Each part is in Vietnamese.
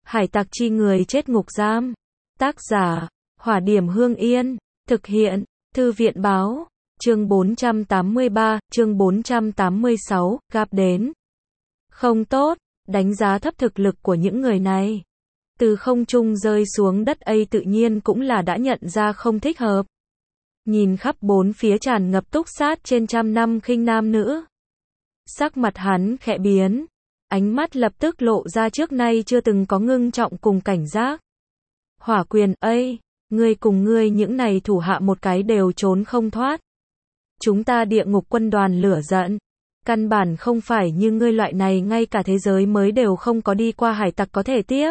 Hải tặc chi người chết ngục giam. Tác giả, Hỏa Điểm Hương Yên. Thực hiện, Thư viện báo. Chương 483, chương 486, gặp đến. Không tốt, đánh giá thấp thực lực của những người này. Từ không trung rơi xuống đất ấy tự nhiên cũng là đã nhận ra không thích hợp. Nhìn khắp bốn phía tràn ngập túc sát trên trăm năm khinh nam nữ. Sắc mặt hắn khẽ biến. Ánh mắt lập tức lộ ra trước nay chưa từng có ngưng trọng cùng cảnh giác. Hỏa Quyền, ây, ngươi cùng ngươi những này thủ hạ một cái đều trốn không thoát. Chúng ta địa ngục quân đoàn lửa giận. Căn bản không phải như ngươi loại này ngay cả thế giới mới đều không có đi qua hải tặc có thể tiếp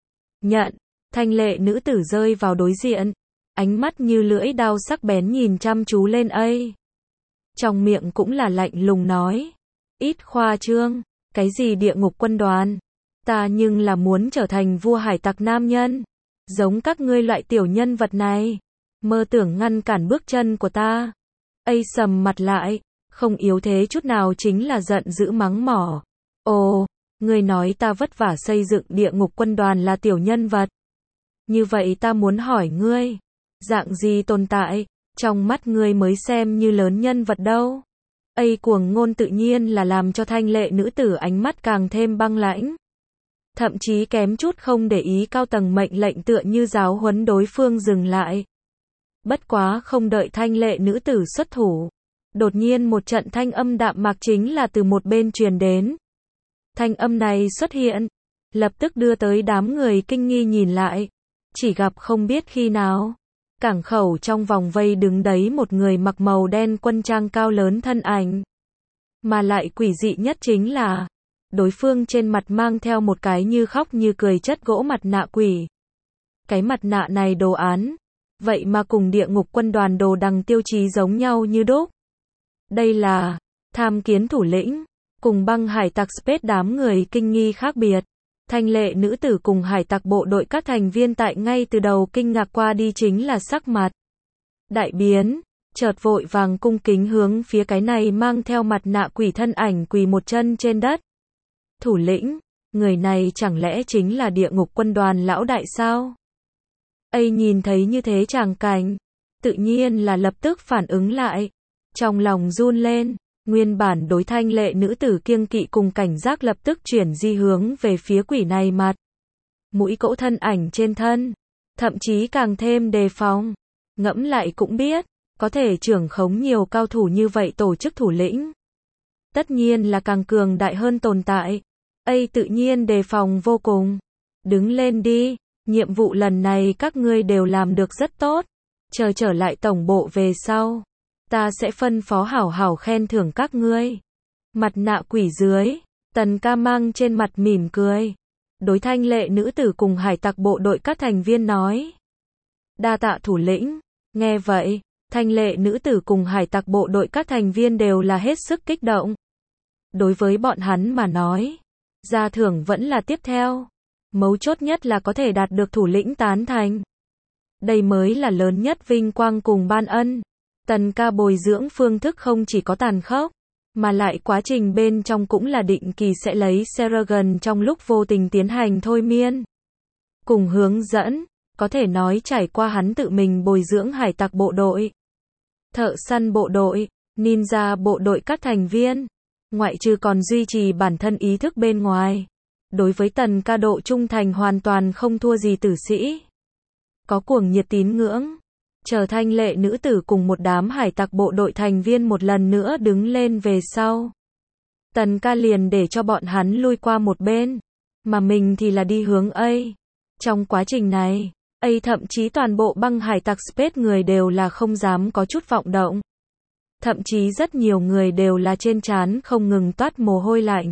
nhận. Thanh lệ nữ tử rơi vào đối diện. Ánh mắt như lưỡi đao sắc bén nhìn chăm chú lên ấy. Trong miệng cũng là lạnh lùng nói. Ít khoa trương. Cái gì địa ngục quân đoàn? Ta nhưng là muốn trở thành vua hải tặc nam nhân. Giống các ngươi loại tiểu nhân vật này. Mơ tưởng ngăn cản bước chân của ta. Ây sầm mặt lại. Không yếu thế chút nào chính là giận dữ mắng mỏ. Ồ, ngươi nói ta vất vả xây dựng địa ngục quân đoàn là tiểu nhân vật. Như vậy ta muốn hỏi ngươi. Dạng gì tồn tại, trong mắt ngươi mới xem như lớn nhân vật đâu. Ây cuồng ngôn tự nhiên là làm cho thanh lệ nữ tử ánh mắt càng thêm băng lãnh. Thậm chí kém chút không để ý cao tầng mệnh lệnh tựa như giáo huấn đối phương dừng lại. Bất quá không đợi thanh lệ nữ tử xuất thủ. Đột nhiên một trận thanh âm đạm mạc chính là từ một bên truyền đến. Thanh âm này xuất hiện, lập tức đưa tới đám người kinh nghi nhìn lại. Chỉ gặp không biết khi nào. Cảng khẩu trong vòng vây đứng đấy một người mặc màu đen quân trang cao lớn thân ảnh. Mà lại quỷ dị nhất chính là, đối phương trên mặt mang theo một cái như khóc như cười chất gỗ mặt nạ quỷ. Cái mặt nạ này đồ án, vậy mà cùng địa ngục quân đoàn đồ đằng tiêu chí giống nhau như đúc. Đây là, tham kiến thủ lĩnh, cùng băng hải tặc Space đám người kinh nghi khác biệt. Thanh lệ nữ tử cùng hải tặc bộ đội các thành viên tại ngay từ đầu kinh ngạc qua đi chính là sắc mặt đại biến, chợt vội vàng cung kính hướng phía cái này mang theo mặt nạ quỷ thân ảnh quỳ một chân trên đất. Thủ lĩnh, người này chẳng lẽ chính là địa ngục quân đoàn lão đại sao? Ây nhìn thấy như thế tràng cảnh, tự nhiên là lập tức phản ứng lại, trong lòng run lên. Nguyên bản đối thanh lệ nữ tử kiêng kỵ cùng cảnh giác lập tức chuyển di hướng về phía quỷ này mặt. Mũi cỗ thân ảnh trên thân. Thậm chí càng thêm đề phòng. Ngẫm lại cũng biết. Có thể trưởng khống nhiều cao thủ như vậy tổ chức thủ lĩnh. Tất nhiên là càng cường đại hơn tồn tại. Ây tự nhiên đề phòng vô cùng. Đứng lên đi. Nhiệm vụ lần này các ngươi đều làm được rất tốt. Chờ trở lại tổng bộ về sau. Ta sẽ phân phó hảo hảo khen thưởng các ngươi. Mặt nạ quỷ dưới, Tần Ca mang trên mặt mỉm cười. Đối thanh lệ nữ tử cùng hải tặc bộ đội các thành viên nói. Đa tạ thủ lĩnh. Nghe vậy, thanh lệ nữ tử cùng hải tặc bộ đội các thành viên đều là hết sức kích động. Đối với bọn hắn mà nói, gia thưởng vẫn là tiếp theo. Mấu chốt nhất là có thể đạt được thủ lĩnh tán thành. Đây mới là lớn nhất vinh quang cùng ban ân. Tần Ca bồi dưỡng phương thức không chỉ có tàn khốc, mà lại quá trình bên trong cũng là định kỳ sẽ lấy Seragon trong lúc vô tình tiến hành thôi miên. Cùng hướng dẫn, có thể nói trải qua hắn tự mình bồi dưỡng hải tặc bộ đội, thợ săn bộ đội, ninja bộ đội các thành viên, ngoại trừ còn duy trì bản thân ý thức bên ngoài. Đối với Tần Ca độ trung thành hoàn toàn không thua gì tử sĩ. Có cuồng nhiệt tín ngưỡng. Chờ thanh lệ nữ tử cùng một đám hải tặc bộ đội thành viên một lần nữa đứng lên về sau. Tần Ca liền để cho bọn hắn lui qua một bên, mà mình thì là đi hướng Ây. Trong quá trình này, Ây thậm chí toàn bộ băng hải tặc Space người đều là không dám có chút vọng động. Thậm chí rất nhiều người đều là trên trán không ngừng toát mồ hôi lạnh.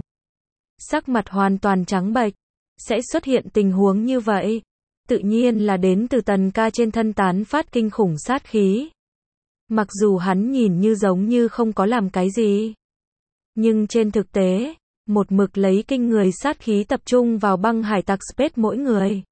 Sắc mặt hoàn toàn trắng bệch. Sẽ xuất hiện tình huống như vậy. Tự nhiên là đến từ Tần Ca trên thân tán phát kinh khủng sát khí. Mặc dù hắn nhìn như giống như không có làm cái gì. Nhưng trên thực tế, một mực lấy kinh người sát khí tập trung vào băng hải tặc Space mỗi người.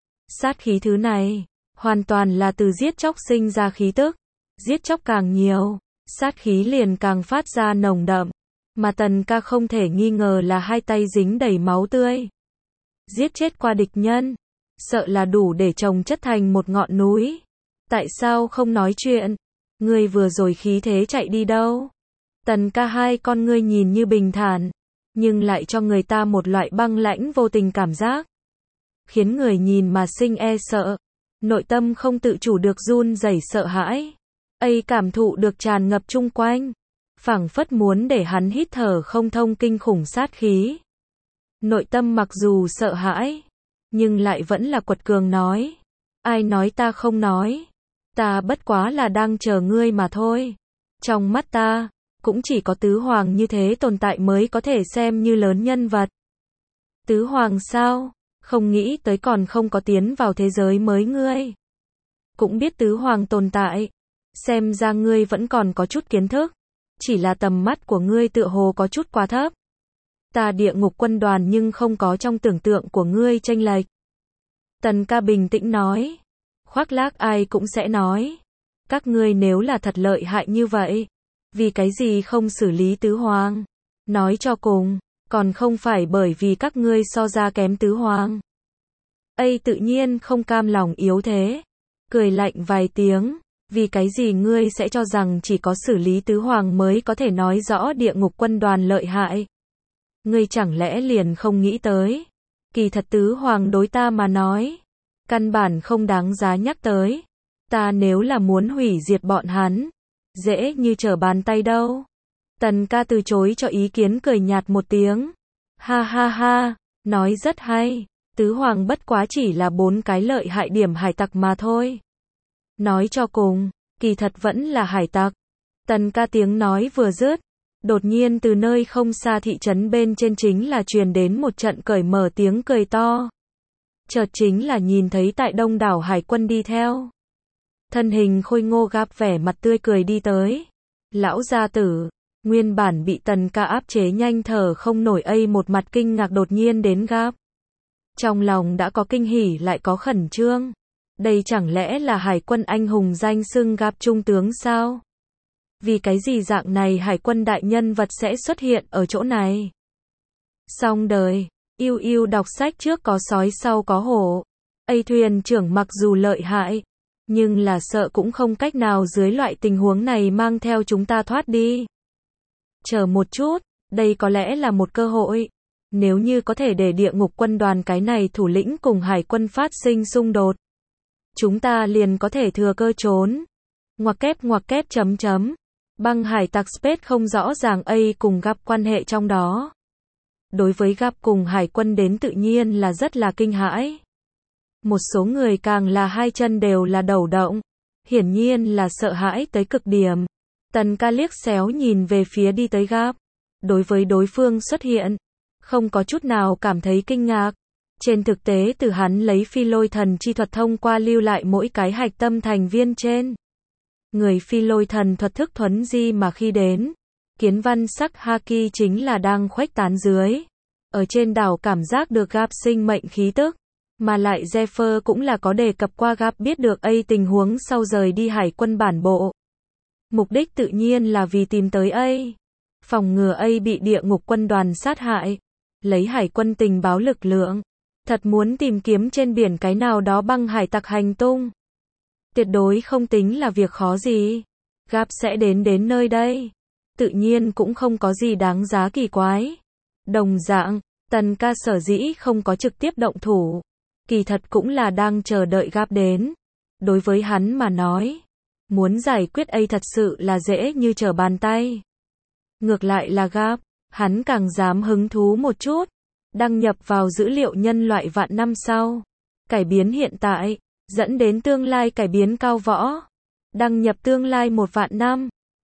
Sát khí thứ này, hoàn toàn là từ giết chóc sinh ra khí tức. Giết chóc càng nhiều, sát khí liền càng phát ra nồng đậm. Mà Tần Ca không thể nghi ngờ là hai tay dính đầy máu tươi. giết chết qua địch nhân, sợ là đủ để chồng chất thành một ngọn núi. Tại sao không nói chuyện? Ngươi vừa rồi khí thế chạy đi đâu? Tần Ca hai con ngươi nhìn như bình thản, nhưng lại cho người ta một loại băng lãnh vô tình cảm giác, khiến người nhìn mà sinh e sợ, nội tâm không tự chủ được run rẩy sợ hãi. Ấy cảm thụ được tràn ngập chung quanh, phảng phất muốn để hắn hít thở không thông kinh khủng sát khí. Nội tâm mặc dù sợ hãi, nhưng lại vẫn là quật cường nói, ai nói ta không nói, ta bất quá là đang chờ ngươi mà thôi. Trong mắt ta, cũng chỉ có tứ hoàng như thế tồn tại mới có thể xem như lớn nhân vật. Tứ hoàng sao? Không nghĩ tới còn không có tiến vào thế giới mới ngươi. Cũng biết tứ hoàng tồn tại. Xem ra ngươi vẫn còn có chút kiến thức. Chỉ là tầm mắt của ngươi tựa hồ có chút quá thấp. Ta địa ngục quân đoàn nhưng không có trong tưởng tượng của ngươi chênh lệch. Tần Ca bình tĩnh nói. Khoác lác ai cũng sẽ nói. Các ngươi nếu là thật lợi hại như vậy, vì cái gì không xử lý tứ hoàng? Nói cho cùng, còn không phải bởi vì các ngươi so ra kém tứ hoàng. Ây tự nhiên không cam lòng yếu thế, cười lạnh vài tiếng, vì cái gì ngươi sẽ cho rằng chỉ có xử lý tứ hoàng mới có thể nói rõ địa ngục quân đoàn lợi hại? Ngươi chẳng lẽ liền không nghĩ tới, kỳ thật tứ hoàng đối ta mà nói, căn bản không đáng giá nhắc tới. Ta nếu là muốn hủy diệt bọn hắn, dễ như trở bàn tay đâu. Tần Ca từ chối cho ý kiến cười nhạt một tiếng. Ha ha ha, nói rất hay, tứ hoàng bất quá chỉ là 4 cái lợi hại điểm hải tặc mà thôi. Nói cho cùng, kỳ thật vẫn là hải tặc. Tần Ca tiếng nói vừa dứt, đột nhiên từ nơi không xa thị trấn bên trên chính là truyền đến một trận cởi mở tiếng cười to. Chợt chính là nhìn thấy tại đông đảo hải quân đi theo. Thân hình khôi ngô Gap vẻ mặt tươi cười đi tới. Lão gia tử, nguyên bản bị Tần Ca áp chế nhanh thở không nổi ấy một mặt kinh ngạc đột nhiên đến Gap. Trong lòng đã có kinh hỉ lại có khẩn trương. Đây chẳng lẽ là hải quân anh hùng danh xưng Gap trung tướng sao? Vì cái gì dạng này hải quân đại nhân vật sẽ xuất hiện ở chỗ này? Xong đời, yêu yêu đọc sách trước có sói sau có hổ. Ây thuyền trưởng mặc dù lợi hại, nhưng là sợ cũng không cách nào dưới loại tình huống này mang theo chúng ta thoát đi. Chờ một chút, đây có lẽ là một cơ hội. Nếu như có thể để địa ngục quân đoàn cái này thủ lĩnh cùng hải quân phát sinh xung đột, chúng ta liền có thể thừa cơ trốn. Ngoặc kép chấm chấm. Băng hải tặc Space không rõ ràng ấy cùng Gap quan hệ trong đó. Đối với Gap cùng hải quân đến tự nhiên là rất là kinh hãi. Một số người càng là hai chân đều là đầu động, hiển nhiên là sợ hãi tới cực điểm. Tần Ca liếc xéo nhìn về phía đi tới Gap. Đối với đối phương xuất hiện, không có chút nào cảm thấy kinh ngạc. Trên thực tế từ hắn lấy phi lôi thần chi thuật thông qua lưu lại mỗi cái hạch tâm thành viên trên. Người phi lôi thần thuật thức thuấn di mà khi đến, kiến văn sắc Haki chính là đang khuếch tán dưới. Ở trên đảo cảm giác được Gap sinh mệnh khí tức. Mà lại Zephyr cũng là có đề cập qua Gap biết được ấy tình huống sau rời đi hải quân bản bộ. Mục đích tự nhiên là vì tìm tới ấy. Phòng ngừa ấy bị địa ngục quân đoàn sát hại. Lấy hải quân tình báo lực lượng. Thật muốn tìm kiếm trên biển cái nào đó băng hải tặc hành tung. Tuyệt đối không tính là việc khó gì. Gap sẽ đến nơi đây. Tự nhiên cũng không có gì đáng giá kỳ quái. Đồng dạng, Tần Ca sở dĩ không có trực tiếp động thủ. Kỳ thật cũng là đang chờ đợi Gap đến. Đối với hắn mà nói, muốn giải quyết ấy thật sự là dễ như trở bàn tay. Ngược lại là Gap, hắn càng dám hứng thú một chút. Đăng nhập vào dữ liệu nhân loại vạn năm sau. Cải biến hiện tại, dẫn đến tương lai cải biến cao võ. Đăng nhập tương lai 1 vạn năm.